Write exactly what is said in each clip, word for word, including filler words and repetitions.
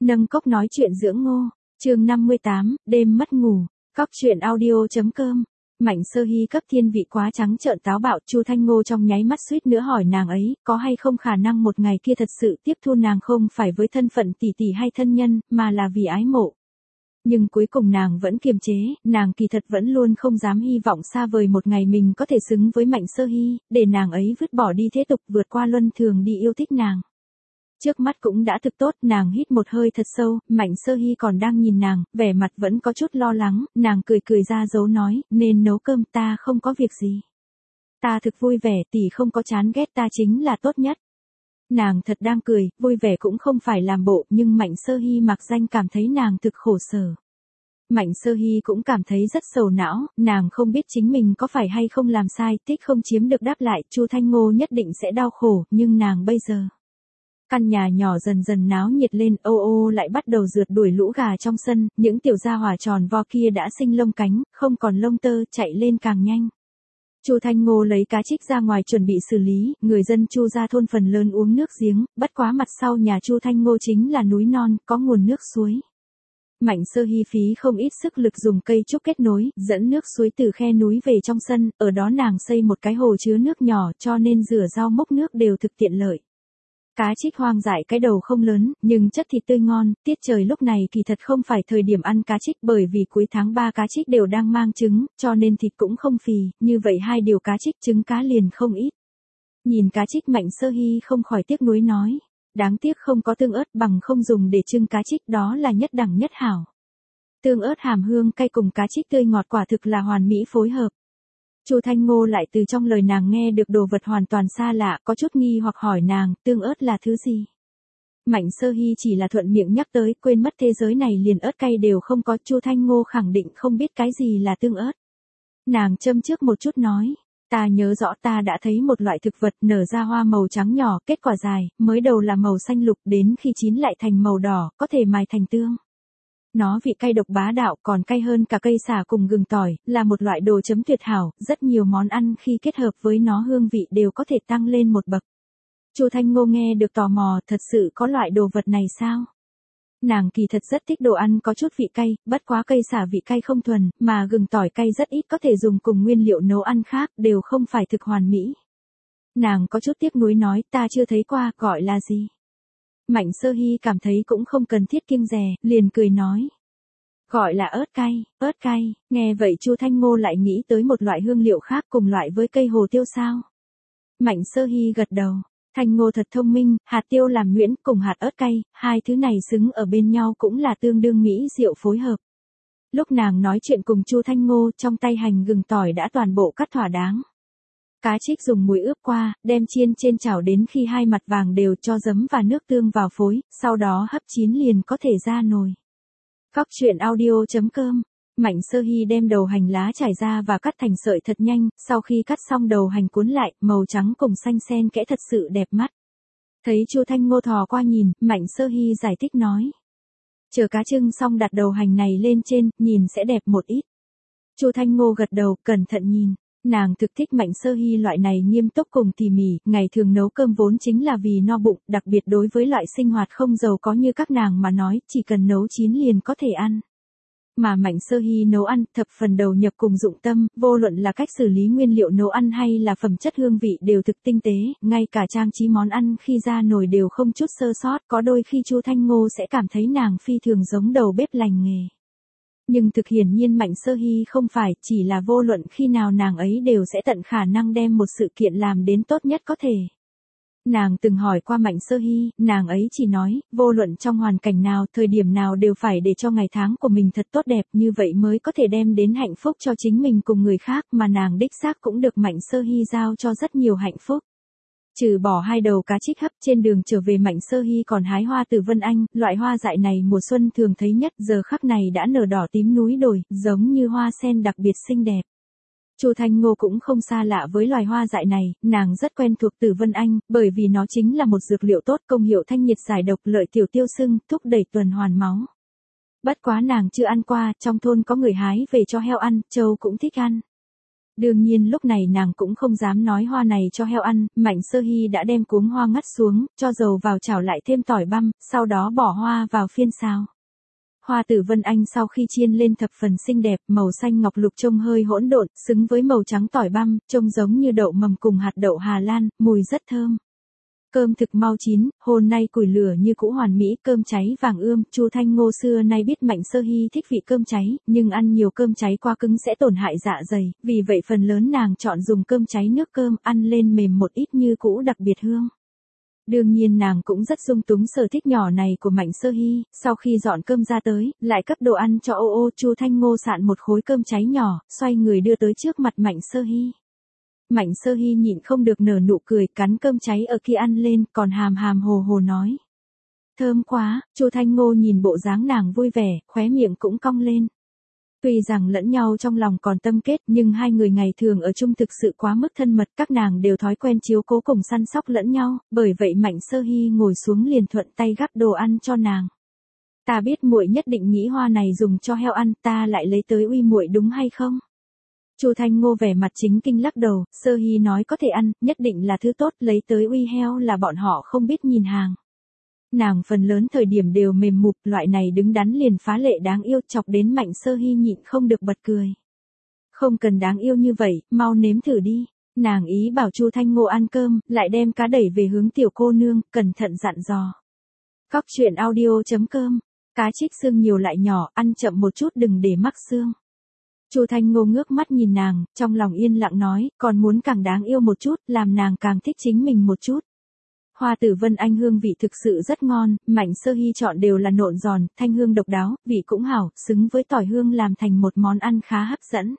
Nâng cốc nói chuyện dưỡng ngô, chương năm mươi tám, đêm mất ngủ, cóc truyện audio.com. Mạnh Sơ Hy cấp thiên vị quá trắng trợn táo bạo, Chu Thanh Ngô trong nháy mắt suýt nữa hỏi nàng ấy, có hay không khả năng một ngày kia thật sự tiếp thu nàng không phải với thân phận tỷ tỷ hay thân nhân, mà là vì ái mộ. Nhưng cuối cùng nàng vẫn kiềm chế, nàng kỳ thật vẫn luôn không dám hy vọng xa vời một ngày mình có thể xứng với Mạnh Sơ Hy, để nàng ấy vứt bỏ đi thế tục vượt qua luân thường đi yêu thích nàng. Trước mắt cũng đã thực tốt, nàng hít một hơi thật sâu, Mạnh Sơ Hy còn đang nhìn nàng, vẻ mặt vẫn có chút lo lắng, nàng cười cười ra dấu nói, nên nấu cơm, ta không có việc gì. Ta thực vui vẻ, tỷ không có chán ghét ta chính là tốt nhất. Nàng thật đang cười, vui vẻ cũng không phải làm bộ, nhưng Mạnh Sơ Hy mặc danh cảm thấy nàng thực khổ sở. Mạnh Sơ Hy cũng cảm thấy rất sầu não, nàng không biết chính mình có phải hay không làm sai, tích không chiếm được đáp lại, Chu Thanh Ngô nhất định sẽ đau khổ, nhưng nàng bây giờ. Căn nhà nhỏ dần dần náo nhiệt lên, ô ô lại bắt đầu rượt đuổi lũ gà trong sân, những tiểu gia hỏa tròn vo kia đã sinh lông cánh, không còn lông tơ, chạy lên càng nhanh. Chu Thanh Ngô lấy cá trích ra ngoài chuẩn bị xử lý, người dân Chu gia thôn phần lớn uống nước giếng, bất quá mặt sau nhà Chu Thanh Ngô chính là núi non, có nguồn nước suối. Mạnh Sơ Hy phí không ít sức lực dùng cây trúc kết nối, dẫn nước suối từ khe núi về trong sân, ở đó nàng xây một cái hồ chứa nước nhỏ cho nên rửa rau múc nước đều thực tiện lợi. Cá trích hoang dại cái đầu không lớn, nhưng chất thịt tươi ngon, tiết trời lúc này kỳ thật không phải thời điểm ăn cá trích bởi vì cuối tháng ba cá trích đều đang mang trứng, cho nên thịt cũng không phì, như vậy hai điều cá trích trứng cá liền không ít. Nhìn cá trích Mạnh Sơ Hy không khỏi tiếc nuối nói, đáng tiếc không có tương ớt bằng không dùng để trưng cá trích đó là nhất đẳng nhất hảo. Tương ớt hàm hương cay cùng cá trích tươi ngọt quả thực là hoàn mỹ phối hợp. Chu Thanh Ngô lại từ trong lời nàng nghe được đồ vật hoàn toàn xa lạ, có chút nghi hoặc hỏi nàng, tương ớt là thứ gì? Mạnh Sơ Hy chỉ là thuận miệng nhắc tới, quên mất thế giới này liền ớt cay đều không có, Chu Thanh Ngô khẳng định không biết cái gì là tương ớt. Nàng châm trước một chút nói, ta nhớ rõ ta đã thấy một loại thực vật nở ra hoa màu trắng nhỏ, kết quả dài, mới đầu là màu xanh lục, đến khi chín lại thành màu đỏ, có thể mài thành tương. Nó vị cay độc bá đạo, còn cay hơn cả cây sả cùng gừng tỏi, là một loại đồ chấm tuyệt hảo, rất nhiều món ăn khi kết hợp với nó hương vị đều có thể tăng lên một bậc. Chu Thanh Ngô nghe được tò mò, thật sự có loại đồ vật này sao? Nàng kỳ thật rất thích đồ ăn có chút vị cay, bất quá cây sả vị cay không thuần, mà gừng tỏi cay rất ít có thể dùng cùng nguyên liệu nấu ăn khác, đều không phải thực hoàn mỹ. Nàng có chút tiếc nuối nói, ta chưa thấy qua, gọi là gì? Mạnh Sơ Hy cảm thấy cũng không cần thiết kiêng dè, liền cười nói. Gọi là ớt cay, ớt cay, nghe vậy Chu Thanh Ngô lại nghĩ tới một loại hương liệu khác cùng loại với cây hồ tiêu sao. Mạnh Sơ Hy gật đầu, Thanh Ngô thật thông minh, hạt tiêu làm nhuyễn cùng hạt ớt cay, hai thứ này xứng ở bên nhau cũng là tương đương mỹ diệu phối hợp. Lúc nàng nói chuyện cùng Chu Thanh Ngô, trong tay hành gừng tỏi đã toàn bộ cắt thỏa đáng. Cá trích dùng muối ướp qua, đem chiên trên chảo đến khi hai mặt vàng đều cho giấm và nước tương vào phối, sau đó hấp chín liền có thể ra nồi. Cóc truyện audio.com. Mạnh Sơ Hy đem đầu hành lá trải ra và cắt thành sợi thật nhanh, sau khi cắt xong đầu hành cuốn lại, màu trắng cùng xanh xen kẽ thật sự đẹp mắt. Thấy Chu Thanh Ngô thò qua nhìn, Mạnh Sơ Hy giải thích nói. Chờ cá trưng xong đặt đầu hành này lên trên, nhìn sẽ đẹp một ít. Chu Thanh Ngô gật đầu, cẩn thận nhìn. Nàng thực thích Mạnh Sơ Hy loại này nghiêm túc cùng tỉ mỉ, ngày thường nấu cơm vốn chính là vì no bụng, đặc biệt đối với loại sinh hoạt không giàu có như các nàng mà nói, chỉ cần nấu chín liền có thể ăn. Mà Mạnh Sơ Hy nấu ăn, thập phần đầu nhập cùng dụng tâm, vô luận là cách xử lý nguyên liệu nấu ăn hay là phẩm chất hương vị đều thực tinh tế, ngay cả trang trí món ăn khi ra nồi đều không chút sơ sót, có đôi khi Chu Thanh Ngô sẽ cảm thấy nàng phi thường giống đầu bếp lành nghề. Nhưng thực hiển nhiên Mạnh Sơ Hy không phải, chỉ là vô luận khi nào nàng ấy đều sẽ tận khả năng đem một sự kiện làm đến tốt nhất có thể. Nàng từng hỏi qua Mạnh Sơ Hy, nàng ấy chỉ nói, vô luận trong hoàn cảnh nào, thời điểm nào đều phải để cho ngày tháng của mình thật tốt đẹp, như vậy mới có thể đem đến hạnh phúc cho chính mình cùng người khác, mà nàng đích xác cũng được Mạnh Sơ Hy giao cho rất nhiều hạnh phúc. Trừ bỏ hai đầu cá trích hấp, trên đường trở về Mạnh Sơ Hy còn hái hoa từ Vân Anh, loại hoa dại này mùa xuân thường thấy nhất, giờ khắc này đã nở đỏ tím núi đồi, giống như hoa sen đặc biệt xinh đẹp. Chu Thanh Ngô cũng không xa lạ với loài hoa dại này, nàng rất quen thuộc từ Vân Anh, bởi vì nó chính là một dược liệu tốt, công hiệu thanh nhiệt giải độc, lợi tiểu tiêu sưng, thúc đẩy tuần hoàn máu. Bất quá nàng chưa ăn qua, trong thôn có người hái về cho heo ăn, trâu cũng thích ăn. Đương nhiên lúc này nàng cũng không dám nói hoa này cho heo ăn, Mạnh Sơ Hy đã đem cuống hoa ngắt xuống, cho dầu vào chảo lại thêm tỏi băm, sau đó bỏ hoa vào phiên xào. Hoa Tử Vân Anh sau khi chiên lên thập phần xinh đẹp, màu xanh ngọc lục trông hơi hỗn độn, xứng với màu trắng tỏi băm, trông giống như đậu mầm cùng hạt đậu Hà Lan, mùi rất thơm. Cơm thực mau chín, hôm nay củi lửa như cũ hoàn mỹ, cơm cháy vàng ươm, Chu Thanh Ngô xưa nay biết Mạnh Sơ Hy thích vị cơm cháy, nhưng ăn nhiều cơm cháy quá cứng sẽ tổn hại dạ dày, vì vậy phần lớn nàng chọn dùng cơm cháy nước cơm, ăn lên mềm một ít như cũ đặc biệt hương. Đương nhiên nàng cũng rất dung túng sở thích nhỏ này của Mạnh Sơ Hy, sau khi dọn cơm ra tới, lại cấp đồ ăn cho ô ô, Chu Thanh Ngô sạn một khối cơm cháy nhỏ, xoay người đưa tới trước mặt Mạnh Sơ Hy. Mạnh Sơ Hy nhịn không được nở nụ cười, cắn cơm cháy ở kia ăn lên, còn hàm hàm hồ hồ nói. Thơm quá, Chu Thanh Ngô nhìn bộ dáng nàng vui vẻ, khóe miệng cũng cong lên. Tuy rằng lẫn nhau trong lòng còn tâm kết, nhưng hai người ngày thường ở chung thực sự quá mức thân mật, các nàng đều thói quen chiếu cố cùng săn sóc lẫn nhau, bởi vậy Mạnh Sơ Hy ngồi xuống liền thuận tay gắp đồ ăn cho nàng. Ta biết muội nhất định nghĩ hoa này dùng cho heo ăn, ta lại lấy tới uy muội đúng hay không? Chu Thanh Ngô vẻ mặt chính kinh lắc đầu, Sơ Hy nói có thể ăn, nhất định là thứ tốt, lấy tới uy heo là bọn họ không biết nhìn hàng. Nàng phần lớn thời điểm đều mềm mụp, loại này đứng đắn liền phá lệ đáng yêu, chọc đến Mạnh Sơ Hy nhịn không được bật cười. Không cần đáng yêu như vậy, mau nếm thử đi. Nàng ý bảo Chu Thanh Ngô ăn cơm, lại đem cá đẩy về hướng tiểu cô nương, cẩn thận dặn dò. Cóc truyện audio chấm com, cá trích xương nhiều lại nhỏ, ăn chậm một chút đừng để mắc xương. Chu Thanh Ngô ngước mắt nhìn nàng, trong lòng yên lặng nói, còn muốn càng đáng yêu một chút, làm nàng càng thích chính mình một chút. Hoa Tử Vân Anh hương vị thực sự rất ngon, Mạnh Sơ Hy chọn đều là nộn giòn, thanh hương độc đáo, vị cũng hảo, xứng với tỏi hương làm thành một món ăn khá hấp dẫn.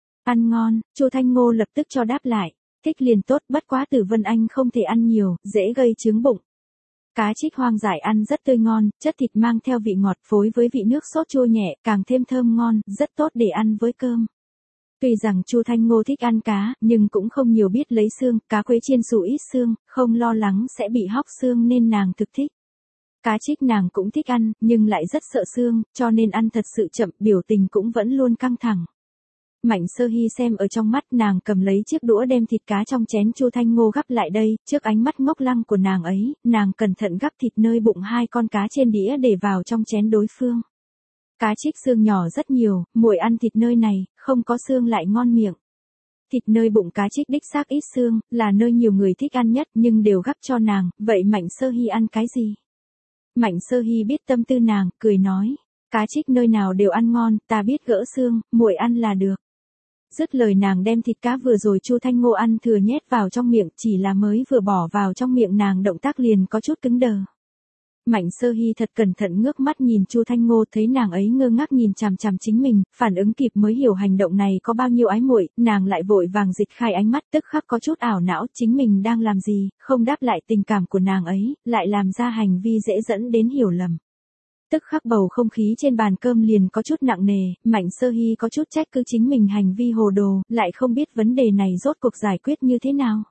Ăn ngon, Chu Thanh Ngô lập tức cho đáp lại, thích liền tốt, bất quá Tử Vân Anh không thể ăn nhiều, dễ gây chướng bụng. Cá trích hoang dại ăn rất tươi ngon, chất thịt mang theo vị ngọt phối với vị nước sốt chua nhẹ, càng thêm thơm ngon, rất tốt để ăn với cơm. Tuy rằng Chu Thanh Ngô thích ăn cá, nhưng cũng không nhiều biết lấy xương, cá quế chiên xù ít xương, không lo lắng sẽ bị hóc xương nên nàng thực thích. Cá trích nàng cũng thích ăn, nhưng lại rất sợ xương, cho nên ăn thật sự chậm, biểu tình cũng vẫn luôn căng thẳng. Mạnh Sơ Hy xem ở trong mắt, nàng cầm lấy chiếc đũa đem thịt cá trong chén Chu Thanh Ngô gắp lại đây, trước ánh mắt ngốc lăng của nàng ấy, nàng cẩn thận gắp thịt nơi bụng hai con cá trên đĩa để vào trong chén đối phương. Cá trích xương nhỏ rất nhiều, muội ăn thịt nơi này, không có xương lại ngon miệng. Thịt nơi bụng cá trích đích xác ít xương, là nơi nhiều người thích ăn nhất nhưng đều gắp cho nàng, vậy Mạnh Sơ Hy ăn cái gì? Mạnh Sơ Hy biết tâm tư nàng, cười nói, cá trích nơi nào đều ăn ngon, ta biết gỡ xương, muội ăn là được. Dứt lời nàng đem thịt cá vừa rồi Chu Thanh Ngô ăn thừa nhét vào trong miệng, chỉ là mới vừa bỏ vào trong miệng nàng động tác liền có chút cứng đờ. Mạnh Sơ Hy thật cẩn thận ngước mắt nhìn Chu Thanh Ngô, thấy nàng ấy ngơ ngác nhìn chằm chằm chính mình, phản ứng kịp mới hiểu hành động này có bao nhiêu ái muội, nàng lại vội vàng dịch khai ánh mắt, tức khắc có chút ảo não, chính mình đang làm gì, không đáp lại tình cảm của nàng ấy, lại làm ra hành vi dễ dẫn đến hiểu lầm. Tức khắc bầu không khí trên bàn cơm liền có chút nặng nề, Mạnh Sơ Hy có chút trách cứ chính mình hành vi hồ đồ, lại không biết vấn đề này rốt cuộc giải quyết như thế nào.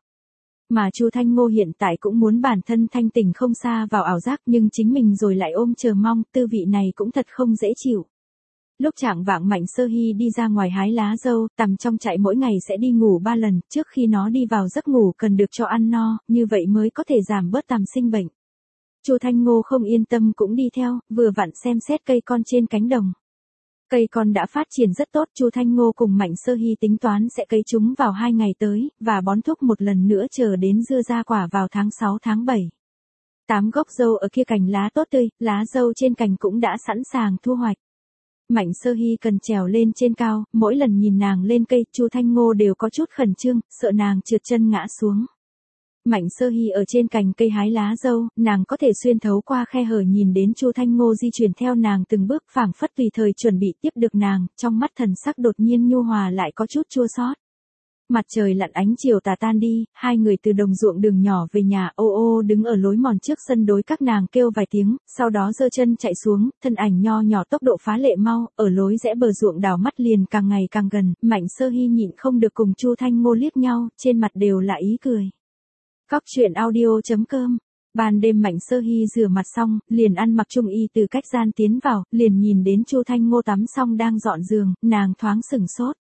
Mà Chu Thanh Ngô hiện tại cũng muốn bản thân thanh tỉnh không xa vào ảo giác, nhưng chính mình rồi lại ôm chờ mong, tư vị này cũng thật không dễ chịu. Lúc trạng vạng Mạnh Sơ Hy đi ra ngoài hái lá dâu, tằm trong trại mỗi ngày sẽ đi ngủ ba lần, trước khi nó đi vào giấc ngủ cần được cho ăn no, như vậy mới có thể giảm bớt tằm sinh bệnh. Chu Thanh Ngô không yên tâm cũng đi theo, vừa vặn xem xét cây con trên cánh đồng. Cây con đã phát triển rất tốt, Chu Thanh Ngô cùng Mạnh Sơ Hy tính toán sẽ cấy chúng vào hai ngày tới, và bón thúc một lần nữa chờ đến dưa ra quả vào tháng sáu tháng bảy. Tám gốc dâu ở kia cành lá tốt tươi, lá dâu trên cành cũng đã sẵn sàng thu hoạch. Mạnh Sơ Hy cần trèo lên trên cao, mỗi lần nhìn nàng lên cây, Chu Thanh Ngô đều có chút khẩn trương, sợ nàng trượt chân ngã xuống. Mạnh Sơ Hy ở trên cành cây hái lá dâu, nàng có thể xuyên thấu qua khe hở nhìn đến Chu Thanh Ngô di chuyển theo nàng từng bước, phảng phất tùy thời chuẩn bị tiếp được nàng, trong mắt thần sắc đột nhiên nhu hòa lại có chút chua xót. Mặt trời lặn ánh chiều tà tan đi, hai người từ đồng ruộng đường nhỏ về nhà, ô ô đứng ở lối mòn trước sân đối các nàng kêu vài tiếng, sau đó giơ chân chạy xuống, thân ảnh nho nhỏ tốc độ phá lệ mau, ở lối rẽ bờ ruộng đảo mắt liền càng ngày càng gần, Mạnh Sơ Hy nhịn không được cùng Chu Thanh Ngô liếc nhau, trên mặt đều là ý cười. Cóc truyện audio chấm com. Ban đêm Mạnh Sơ Hy rửa mặt xong, liền ăn mặc trung y từ cách gian tiến vào, liền nhìn đến Chu Thanh Ngô tắm xong đang dọn giường, nàng thoáng sửng sốt.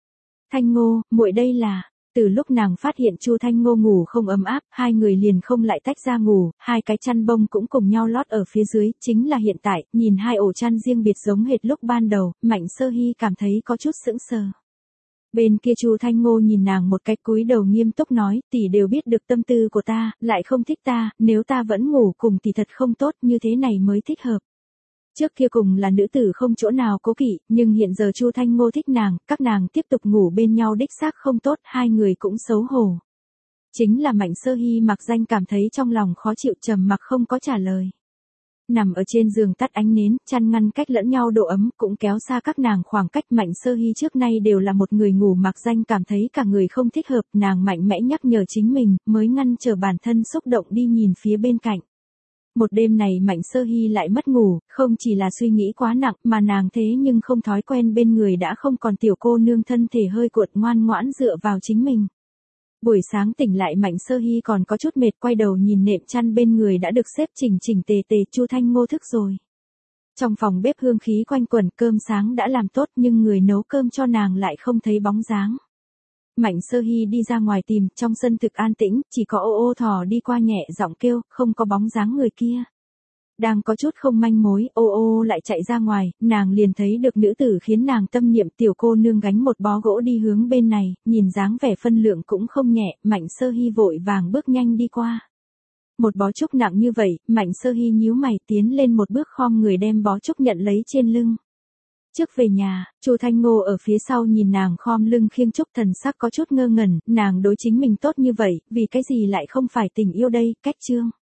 Thanh Ngô, muội đây là. Từ lúc nàng phát hiện Chu Thanh Ngô ngủ không ấm áp, hai người liền không lại tách ra ngủ, hai cái chăn bông cũng cùng nhau lót ở phía dưới, chính là hiện tại, nhìn hai ổ chăn riêng biệt giống hệt lúc ban đầu, Mạnh Sơ Hy cảm thấy có chút sững sờ. Bên kia Chu Thanh Ngô nhìn nàng một cái cúi đầu nghiêm túc nói, tỷ đều biết được tâm tư của ta, lại không thích ta, nếu ta vẫn ngủ cùng tỷ thật không tốt, như thế này mới thích hợp. Trước kia cùng là nữ tử không chỗ nào cố kỵ, nhưng hiện giờ Chu Thanh Ngô thích nàng, các nàng tiếp tục ngủ bên nhau đích xác không tốt, hai người cũng xấu hổ. Chính là Mạnh Sơ Hy mặc danh cảm thấy trong lòng khó chịu, trầm mặc không có trả lời. Nằm ở trên giường tắt ánh nến, chăn ngăn cách lẫn nhau độ ấm, cũng kéo xa các nàng khoảng cách. Mạnh Sơ Hy trước nay đều là một người ngủ mặc danh cảm thấy cả người không thích hợp, nàng mạnh mẽ nhắc nhở chính mình, mới ngăn trở bản thân xúc động đi nhìn phía bên cạnh. Một đêm này Mạnh Sơ Hy lại mất ngủ, không chỉ là suy nghĩ quá nặng, mà nàng thế nhưng không thói quen bên người đã không còn tiểu cô nương thân thể hơi cuộn ngoan ngoãn dựa vào chính mình. Buổi sáng tỉnh lại Mạnh Sơ Hy còn có chút mệt, quay đầu nhìn nệm chăn bên người đã được xếp chỉnh chỉnh tề tề, Chu Thanh Ngô thức rồi. Trong phòng bếp hương khí quanh quẩn, cơm sáng đã làm tốt nhưng người nấu cơm cho nàng lại không thấy bóng dáng. Mạnh Sơ Hy đi ra ngoài tìm, trong sân thực an tĩnh, chỉ có ô ô thỏ đi qua nhẹ giọng kêu, không có bóng dáng người kia. Đang có chút không manh mối, ô ô lại chạy ra ngoài, nàng liền thấy được nữ tử khiến nàng tâm niệm tiểu cô nương gánh một bó gỗ đi hướng bên này, nhìn dáng vẻ phân lượng cũng không nhẹ, Mạnh Sơ Hy vội vàng bước nhanh đi qua. Một bó trúc nặng như vậy, Mạnh Sơ Hy nhíu mày tiến lên một bước khom người đem bó trúc nhận lấy trên lưng. Trước về nhà, Chu Thanh Ngô ở phía sau nhìn nàng khom lưng khiêng trúc, thần sắc có chút ngơ ngẩn, nàng đối chính mình tốt như vậy, vì cái gì lại không phải tình yêu đây, cách chương.